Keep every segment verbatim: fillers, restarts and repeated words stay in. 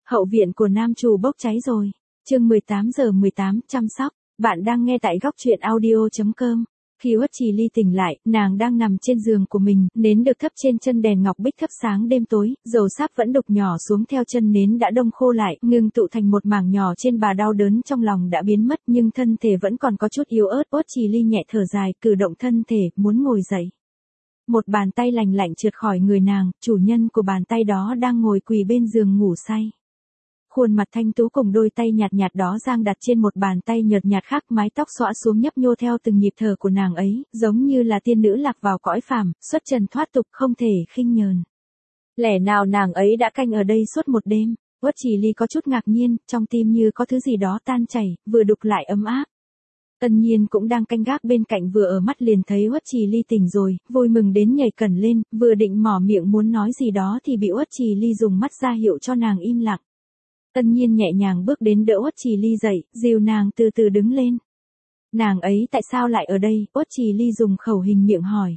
Hậu viện của nam chủ bốc cháy rồi. Chương mười tám giờ mười tám, chăm sóc. Bạn đang nghe tại góc truyện audio chấm com. Khi Uất Trì Ly tỉnh lại, nàng đang nằm trên giường của mình, nến được thắp trên chân đèn ngọc bích thắp sáng đêm tối, dầu sáp vẫn đục nhỏ xuống theo chân nến đã đông khô lại, ngưng tụ thành một mảng nhỏ trên bà, đau đớn trong lòng đã biến mất nhưng thân thể vẫn còn có chút yếu ớt. Uất Trì Ly nhẹ thở dài, cử động thân thể, muốn ngồi dậy. Một bàn tay lành lạnh trượt khỏi người nàng, chủ nhân của bàn tay đó đang ngồi quỳ bên giường ngủ say. Khuôn mặt thanh tú cùng đôi tay nhạt nhạt đó giang đặt trên một bàn tay nhợt nhạt khác, mái tóc xõa xuống nhấp nhô theo từng nhịp thở của nàng ấy, giống như là tiên nữ lạc vào cõi phàm, xuất trần thoát tục không thể khinh nhờn. Lẽ nào nàng ấy đã canh ở đây suốt một đêm? Uất Trì Ly có chút ngạc nhiên, trong tim như có thứ gì đó tan chảy, vừa đục lại ấm áp. Tân Nhiên cũng đang canh gác bên cạnh, vừa ở mắt liền thấy Uất Trì Ly tỉnh rồi, vui mừng đến nhảy cẩn lên, vừa định mỏ miệng muốn nói gì đó thì bị Uất Trì Ly dùng mắt ra hiệu cho nàng im lặng. Tân Nhiên nhẹ nhàng bước đến đỡ Uất Trì Ly dậy, dìu nàng từ từ đứng lên. Nàng ấy tại sao lại ở đây? Uất Trì Ly dùng khẩu hình miệng hỏi.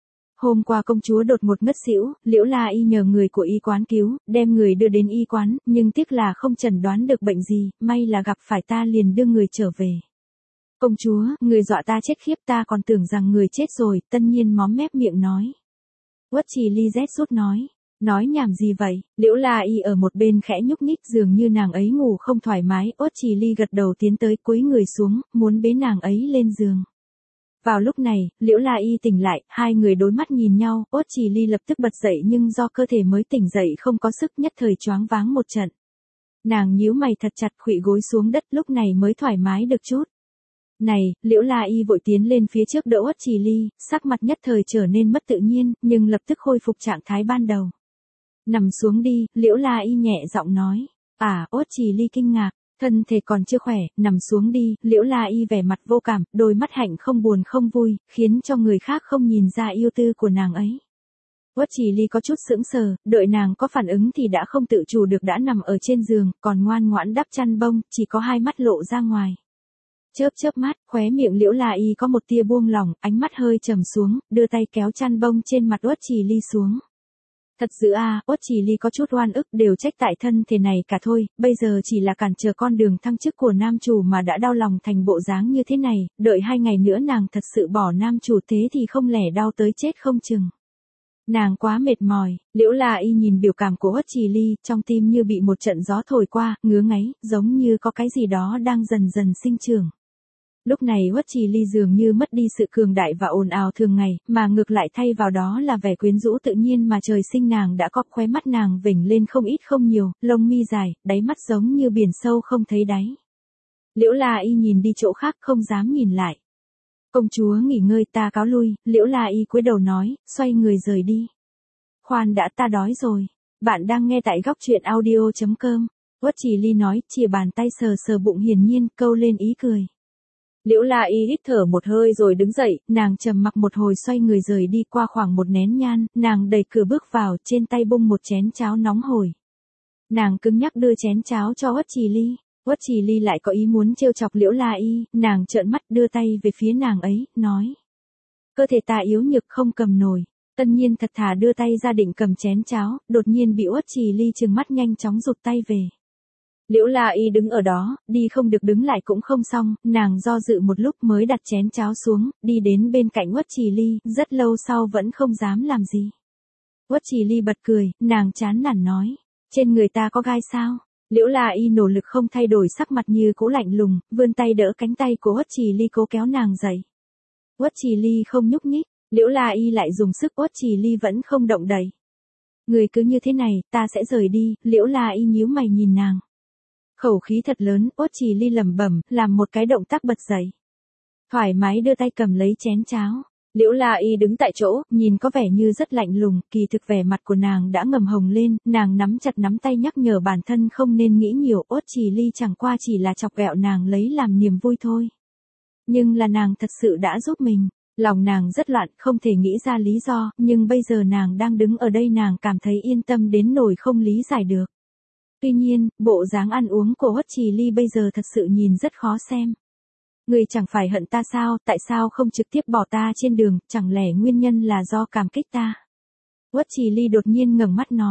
Hôm qua công chúa đột ngột ngất xỉu, Liễu La Y nhờ người của y quán cứu, đem người đưa đến y quán, nhưng tiếc là không chẩn đoán được bệnh gì, may là gặp phải ta liền đưa người trở về. Công chúa, người dọa ta chết khiếp, ta còn tưởng rằng người chết rồi. Tân Nhiên móm mép miệng nói. Uất Trì Ly rét rút nói. Nói nhảm gì vậy? Liễu La Y ở một bên khẽ nhúc nhích, dường như nàng ấy ngủ không thoải mái. Uất Trì Ly gật đầu tiến tới, cúi người xuống, muốn bế nàng ấy lên giường. Vào lúc này, Liễu La Y tỉnh lại, hai người đối mắt nhìn nhau. Uất Trì Ly lập tức bật dậy nhưng do cơ thể mới tỉnh dậy không có sức, nhất thời choáng váng một trận. Nàng nhíu mày thật chặt, khuỵu gối xuống đất, lúc này mới thoải mái được chút. Này, Liễu La Y vội tiến lên phía trước đỡ Uất Trì Ly, sắc mặt nhất thời trở nên mất tự nhiên, nhưng lập tức khôi phục trạng thái ban đầu. Nằm xuống đi, Liễu La Y nhẹ giọng nói. À, Uất Trì Ly kinh ngạc, thân thể còn chưa khỏe, nằm xuống đi. Liễu La Y vẻ mặt vô cảm, đôi mắt hạnh không buồn không vui, khiến cho người khác không nhìn ra yêu tư của nàng ấy. Uất Trì Ly có chút sững sờ, đợi nàng có phản ứng thì đã không tự chủ được đã nằm ở trên giường, còn ngoan ngoãn đắp chăn bông, chỉ có hai mắt lộ ra ngoài. Chớp chớp mắt, khóe miệng Liễu La Y có một tia buông lỏng, ánh mắt hơi trầm xuống, đưa tay kéo chăn bông trên mặt Uất Trì Ly xuống. Thật dữ a, Uất Trì Ly có chút oan ức, đều trách tại thân thể này cả thôi, bây giờ chỉ là cản trở con đường thăng chức của nam chủ mà đã đau lòng thành bộ dáng như thế này, đợi hai ngày nữa nàng thật sự bỏ nam chủ thế thì không lẽ đau tới chết không chừng. Nàng quá mệt mỏi. Liễu La Y nhìn biểu cảm của Uất Trì Ly, trong tim như bị một trận gió thổi qua, ngứa ngáy, giống như có cái gì đó đang dần dần sinh trưởng. Lúc này Uất Trì Ly dường như mất đi sự cường đại và ồn ào thường ngày, mà ngược lại thay vào đó là vẻ quyến rũ tự nhiên mà trời sinh nàng đã có. Khóe mắt nàng vểnh lên không ít không nhiều, lông mi dài, đáy mắt giống như biển sâu không thấy đáy. Liễu La Y nhìn đi chỗ khác không dám nhìn lại. Công chúa nghỉ ngơi, ta cáo lui. Liễu La Y cúi đầu nói, xoay người rời đi. Khoan đã, ta đói rồi. Bạn đang nghe tại góc truyện audio chấm com. Uất Trì Ly nói, chìa bàn tay sờ sờ bụng hiển nhiên, câu lên ý cười. Liễu La Y hít thở một hơi rồi đứng dậy, nàng trầm mặc một hồi xoay người rời đi. Qua khoảng một nén nhang, nàng đẩy cửa bước vào, trên tay bưng một chén cháo nóng hổi. Nàng cứng nhắc đưa chén cháo cho Uất Trì Ly. Uất Trì Ly lại có ý muốn trêu chọc Liễu La Y, nàng trợn mắt đưa tay về phía nàng ấy, nói. Cơ thể ta yếu nhược không cầm nổi. Tân Nhiên thật thà đưa tay ra định cầm chén cháo, đột nhiên bị Uất Trì Ly trừng mắt nhanh chóng rụt tay về. Liễu La Y đứng ở đó, đi không được đứng lại cũng không xong, nàng do dự một lúc mới đặt chén cháo xuống, đi đến bên cạnh Uất Trì Ly, rất lâu sau vẫn không dám làm gì. Uất Trì Ly bật cười, nàng chán nản nói, trên người ta có gai sao? Liễu La Y nỗ lực không thay đổi sắc mặt như cũ lạnh lùng, vươn tay đỡ cánh tay của Uất Trì Ly cố kéo nàng dậy. Uất Trì Ly không nhúc nhích, Liễu La Y lại dùng sức, Uất Trì Ly vẫn không động đậy. Người cứ như thế này, ta sẽ rời đi. Liễu La Y nhíu mày nhìn nàng. Khẩu khí thật lớn, Uất Trì Ly lẩm bẩm, làm một cái động tác bật dậy. Thoải mái đưa tay cầm lấy chén cháo. Liễu La Y đứng tại chỗ, nhìn có vẻ như rất lạnh lùng, kỳ thực vẻ mặt của nàng đã ngầm hồng lên, nàng nắm chặt nắm tay nhắc nhở bản thân không nên nghĩ nhiều. Uất Trì Ly chẳng qua chỉ là chọc ghẹo nàng lấy làm niềm vui thôi. Nhưng là nàng thật sự đã giúp mình. Lòng nàng rất loạn, không thể nghĩ ra lý do, nhưng bây giờ nàng đang đứng ở đây nàng cảm thấy yên tâm đến nỗi không lý giải được. Tuy nhiên, bộ dáng ăn uống của Uất Trì Ly bây giờ thật sự nhìn rất khó xem. Người chẳng phải hận ta sao, tại sao không trực tiếp bỏ ta trên đường, chẳng lẽ nguyên nhân là do cảm kích ta? Uất Trì Ly đột nhiên ngẩng mắt nói.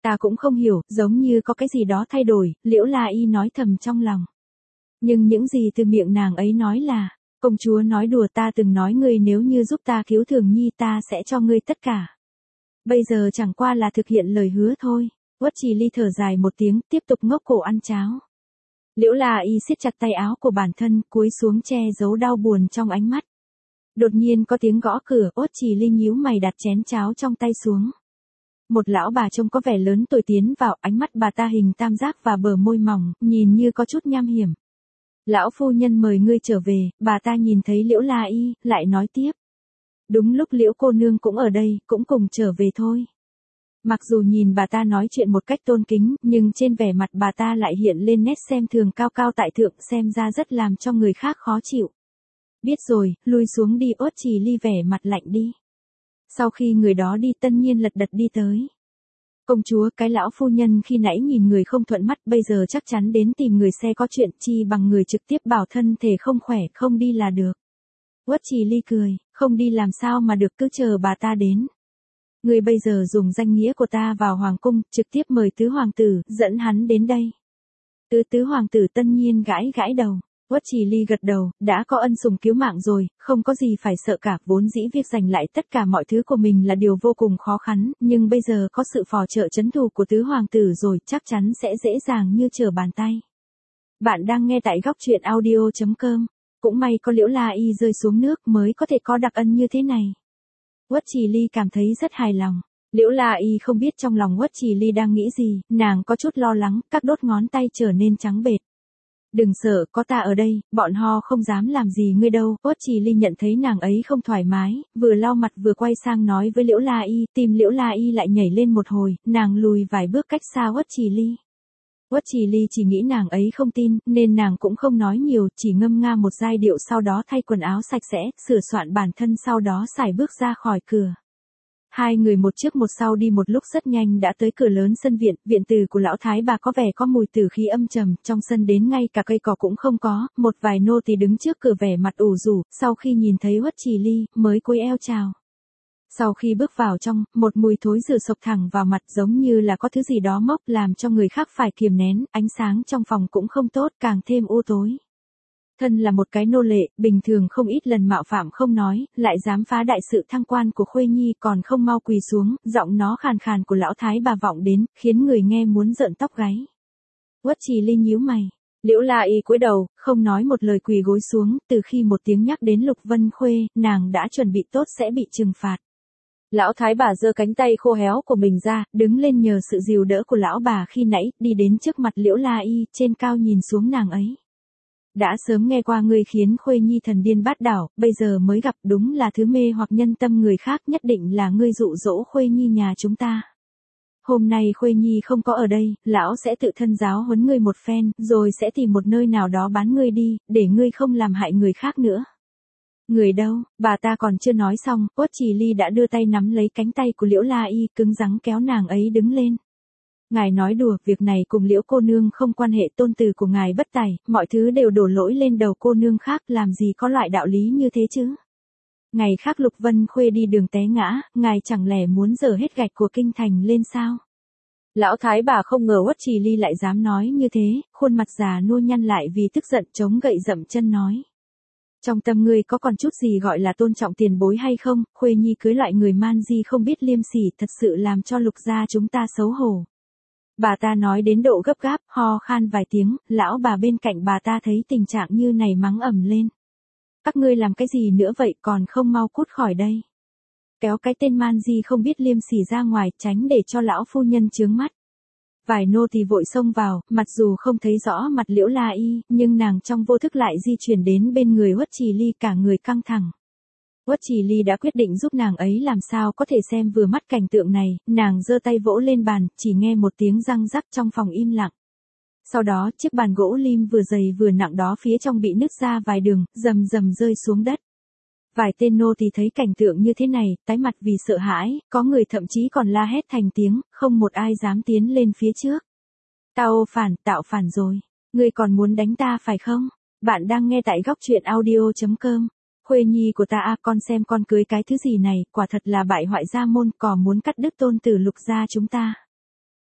Ta cũng không hiểu, giống như có cái gì đó thay đổi, Liễu La Y nói thầm trong lòng. Nhưng những gì từ miệng nàng ấy nói là, công chúa nói đùa, ta từng nói ngươi nếu như giúp ta cứu Thường Nhi ta sẽ cho ngươi tất cả. Bây giờ chẳng qua là thực hiện lời hứa thôi. Uất Trì Ly thở dài một tiếng, tiếp tục ngốc cổ ăn cháo. Liễu La Y siết chặt tay áo của bản thân, cúi xuống che giấu đau buồn trong ánh mắt. Đột nhiên có tiếng gõ cửa, Uất Trì Ly nhíu mày đặt chén cháo trong tay xuống. Một lão bà trông có vẻ lớn tuổi tiến vào, ánh mắt bà ta hình tam giác và bờ môi mỏng, nhìn như có chút nham hiểm. Lão phu nhân mời ngươi trở về, bà ta nhìn thấy Liễu La Y, lại nói tiếp. Đúng lúc Liễu cô nương cũng ở đây, cũng cùng trở về thôi. Mặc dù nhìn bà ta nói chuyện một cách tôn kính, nhưng trên vẻ mặt bà ta lại hiện lên nét xem thường cao cao tại thượng, xem ra rất làm cho người khác khó chịu. Biết rồi, lui xuống đi. Uất Trì Ly vẻ mặt lạnh đi. Sau khi người đó đi, Tân Nhiên lật đật đi tới. Công chúa, cái lão phu nhân khi nãy nhìn người không thuận mắt, bây giờ chắc chắn đến tìm người xe có chuyện, chi bằng người trực tiếp bảo thân thể không khỏe, không đi là được. Uất Trì Ly cười, không đi làm sao mà được, cứ chờ bà ta đến. Người bây giờ dùng danh nghĩa của ta vào hoàng cung, trực tiếp mời tứ hoàng tử, dẫn hắn đến đây. Tứ tứ hoàng tử. Tân Nhiên gãi gãi đầu. Uất Trì Ly gật đầu, đã có ân sủng cứu mạng rồi, không có gì phải sợ cả, vốn dĩ việc giành lại tất cả mọi thứ của mình là điều vô cùng khó khăn, nhưng bây giờ có sự phò trợ trấn thủ của tứ hoàng tử rồi, chắc chắn sẽ dễ dàng như trở bàn tay. Bạn đang nghe tại góc truyện audio chấm com, cũng may có Liễu La Y rơi xuống nước mới có thể có đặc ân như thế này. Uất Trì Ly cảm thấy rất hài lòng. Liễu La Y không biết trong lòng Uất Trì Ly đang nghĩ gì, nàng có chút lo lắng, các đốt ngón tay trở nên trắng bệch. Đừng sợ, có ta ở đây, bọn họ không dám làm gì ngươi đâu. Uất Trì Ly nhận thấy nàng ấy không thoải mái, vừa lau mặt vừa quay sang nói với Liễu La Y, tim Liễu La Y lại nhảy lên một hồi, nàng lùi vài bước cách xa Uất Trì Ly. Uất Trì Ly chỉ nghĩ nàng ấy không tin, nên nàng cũng không nói nhiều, chỉ ngâm nga một giai điệu, sau đó thay quần áo sạch sẽ, sửa soạn bản thân, sau đó sải bước ra khỏi cửa. Hai người một trước một sau đi một lúc rất nhanh đã tới cửa lớn sân viện, viện từ của lão thái bà có vẻ có mùi tử khí âm trầm, trong sân đến ngay cả cây cỏ cũng không có, một vài nô tỳ đứng trước cửa vẻ mặt ủ rũ, sau khi nhìn thấy Uất Trì Ly, mới cúi eo chào. Sau khi bước vào trong, một mùi thối rửa sộc thẳng vào mặt, giống như là có thứ gì đó mốc, làm cho người khác phải kiềm nén, ánh sáng trong phòng cũng không tốt, càng thêm u tối. Thân là một cái nô lệ, bình thường không ít lần mạo phạm không nói, lại dám phá đại sự thăng quan của Khuê Nhi, còn không mau quỳ xuống, giọng nó khàn khàn của lão thái bà vọng đến, khiến người nghe muốn rợn tóc gáy. Uất Trì Ly nhíu mày. Liễu La Y cúi đầu, không nói một lời, quỳ gối xuống, từ khi một tiếng nhắc đến Lục Vân Khuê, nàng đã chuẩn bị tốt sẽ bị trừng phạt. Lão thái bà giơ cánh tay khô héo của mình ra, đứng lên nhờ sự dìu đỡ của lão bà khi nãy, đi đến trước mặt Liễu La Y, trên cao nhìn xuống nàng ấy. Đã sớm nghe qua ngươi khiến Khuê Nhi thần điên bát đảo, bây giờ mới gặp, đúng là thứ mê hoặc nhân tâm người khác, nhất định là ngươi dụ dỗ Khuê Nhi nhà chúng ta. Hôm nay Khuê Nhi không có ở đây, lão sẽ tự thân giáo huấn ngươi một phen, rồi sẽ tìm một nơi nào đó bán ngươi đi, để ngươi không làm hại người khác nữa. Người đâu? Bà ta còn chưa nói xong, Uất Trì Ly đã đưa tay nắm lấy cánh tay của Liễu La Y, cứng rắn kéo nàng ấy đứng lên. Ngài nói đùa, việc này cùng Liễu cô nương không quan hệ, tôn tử của ngài bất tài, mọi thứ đều đổ lỗi lên đầu cô nương khác, làm gì có loại đạo lý như thế chứ. Ngày khác Lục Vân Khuê đi đường té ngã, ngài chẳng lẽ muốn dở hết gạch của kinh thành lên sao? Lão thái bà không ngờ Uất Trì Ly lại dám nói như thế, khuôn mặt già nua nhăn lại vì tức giận, chống gậy dậm chân nói. Trong tâm ngươi có còn chút gì gọi là tôn trọng tiền bối hay không? Khuê Nhi cưới loại người man di không biết liêm sỉ, thật sự làm cho Lục gia chúng ta xấu hổ. Bà ta nói đến độ gấp gáp, ho khan vài tiếng, lão bà bên cạnh bà ta thấy tình trạng như này mắng ầm lên. Các ngươi làm cái gì nữa vậy, còn không mau cút khỏi đây. Kéo cái tên man di không biết liêm sỉ ra ngoài, tránh để cho lão phu nhân chướng mắt. Vài nô tỳ vội xông vào, mặc dù không thấy rõ mặt Liễu La Y, nhưng nàng trong vô thức lại di chuyển đến bên người Uất Trì Ly, cả người căng thẳng. Uất Trì Ly đã quyết định giúp nàng ấy, làm sao có thể xem vừa mắt cảnh tượng này, nàng giơ tay vỗ lên bàn, chỉ nghe một tiếng răng rắc trong phòng im lặng. Sau đó, chiếc bàn gỗ lim vừa dày vừa nặng đó phía trong bị nứt ra vài đường, rầm rầm rơi xuống đất. Vài tên nô tỳ thấy cảnh tượng như thế này, tái mặt vì sợ hãi, có người thậm chí còn la hét thành tiếng, không một ai dám tiến lên phía trước. Tao phản, tạo phản rồi. Ngươi còn muốn đánh ta phải không? Bạn đang nghe tại góc truyện audio chấm com. Khuê Nhi của ta à, con xem con cưới cái thứ gì này, quả thật là bại hoại gia môn, cò muốn cắt đứt tôn tử Lục gia chúng ta.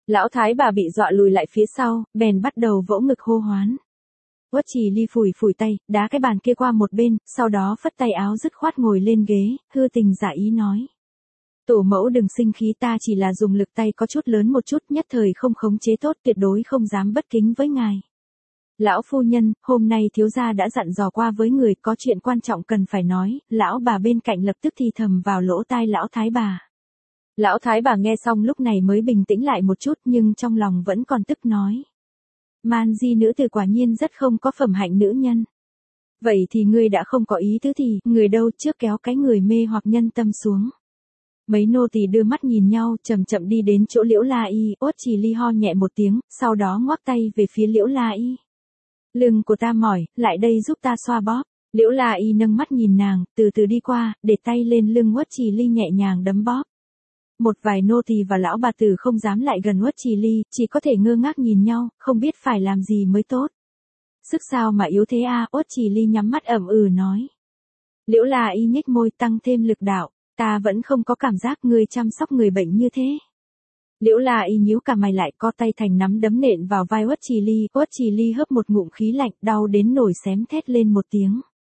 Lão thái bà bị dọa lùi lại phía sau, bèn bắt đầu vỗ ngực hô hoán. Uất Trì Ly phủi phủi tay, đá cái bàn kia qua một bên, sau đó phất tay áo dứt khoát ngồi lên ghế, hư tình giả ý nói. Tổ mẫu đừng sinh khí, ta chỉ là dùng lực tay có chút lớn một chút, nhất thời không khống chế tốt, tuyệt đối không dám bất kính với ngài. Lão phu nhân, hôm nay thiếu gia đã dặn dò qua với người, có chuyện quan trọng cần phải nói. Lão bà bên cạnh lập tức thì thầm vào lỗ tai lão thái bà. Lão thái bà nghe xong lúc này mới bình tĩnh lại một chút, nhưng trong lòng vẫn còn tức nói. Man Di nữ tử quả nhiên rất không có phẩm hạnh nữ nhân. Vậy thì ngươi đã không có ý tứ thì, người đâu, trước kéo cái người mê hoặc nhân tâm xuống. Mấy nô tỳ đưa mắt nhìn nhau, chậm chậm đi đến chỗ Liễu La Y. Uất Trì Ly ho nhẹ một tiếng, sau đó ngoắc tay về phía Liễu La Y. Lưng của ta mỏi, lại đây giúp ta xoa bóp. Liễu La Y nâng mắt nhìn nàng, từ từ đi qua, để tay lên lưng Uất Trì Ly nhẹ nhàng đấm bóp. Một vài nô tỳ và lão bà tử không dám lại gần Uất Trì Ly, chỉ có thể ngơ ngác nhìn nhau, không biết phải làm gì mới tốt. Sức sao mà yếu thế a? Uất Trì Ly nhắm mắt ẩm ừ nói. Liễu La Y nhếch môi tăng thêm lực đạo, ta vẫn không có cảm giác ngươi chăm sóc người bệnh như thế. Liễu La Y nhíu cả mày lại, co tay thành nắm đấm nện vào vai Uất Trì Ly. Uất Trì Ly hớp một ngụm khí lạnh, đau đến nổi xém thét lên một tiếng.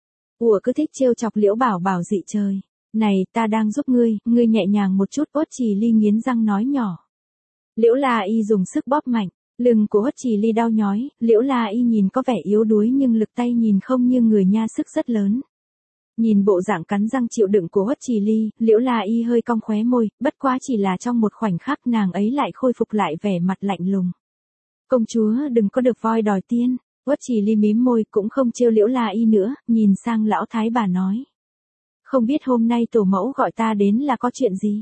Ủa cứ thích trêu chọc Liễu Bảo Bảo dị trời. Này, ta đang giúp ngươi, ngươi nhẹ nhàng một chút. Uất Trì Ly nghiến răng nói nhỏ. Liễu La Y dùng sức bóp mạnh, lưng của Uất Trì Ly đau nhói. Liễu La Y nhìn có vẻ yếu đuối nhưng lực tay nhìn không như người nha, sức rất lớn. Nhìn bộ dạng cắn răng chịu đựng của Uất Trì Ly, Liễu La Y hơi cong khóe môi, bất quá chỉ là trong một khoảnh khắc nàng ấy lại khôi phục lại vẻ mặt lạnh lùng. Công chúa đừng có được voi đòi tiên. Uất Trì Ly mím môi cũng không trêu Liễu La Y nữa, nhìn sang lão thái bà nói. Không biết hôm nay tổ mẫu gọi ta đến là có chuyện gì?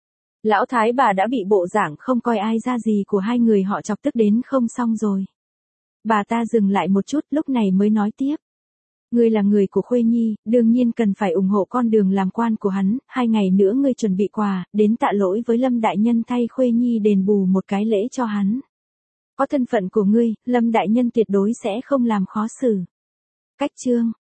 Lão thái bà đã bị bộ dạng không coi ai ra gì của hai người họ chọc tức đến không xong rồi. Bà ta dừng lại một chút lúc này mới nói tiếp. Ngươi là người của Khuê Nhi, đương nhiên cần phải ủng hộ con đường làm quan của hắn, hai ngày nữa ngươi chuẩn bị quà, đến tạ lỗi với Lâm Đại Nhân thay Khuê Nhi đền bù một cái lễ cho hắn. Có thân phận của ngươi, Lâm Đại Nhân tuyệt đối sẽ không làm khó xử. Cách chương.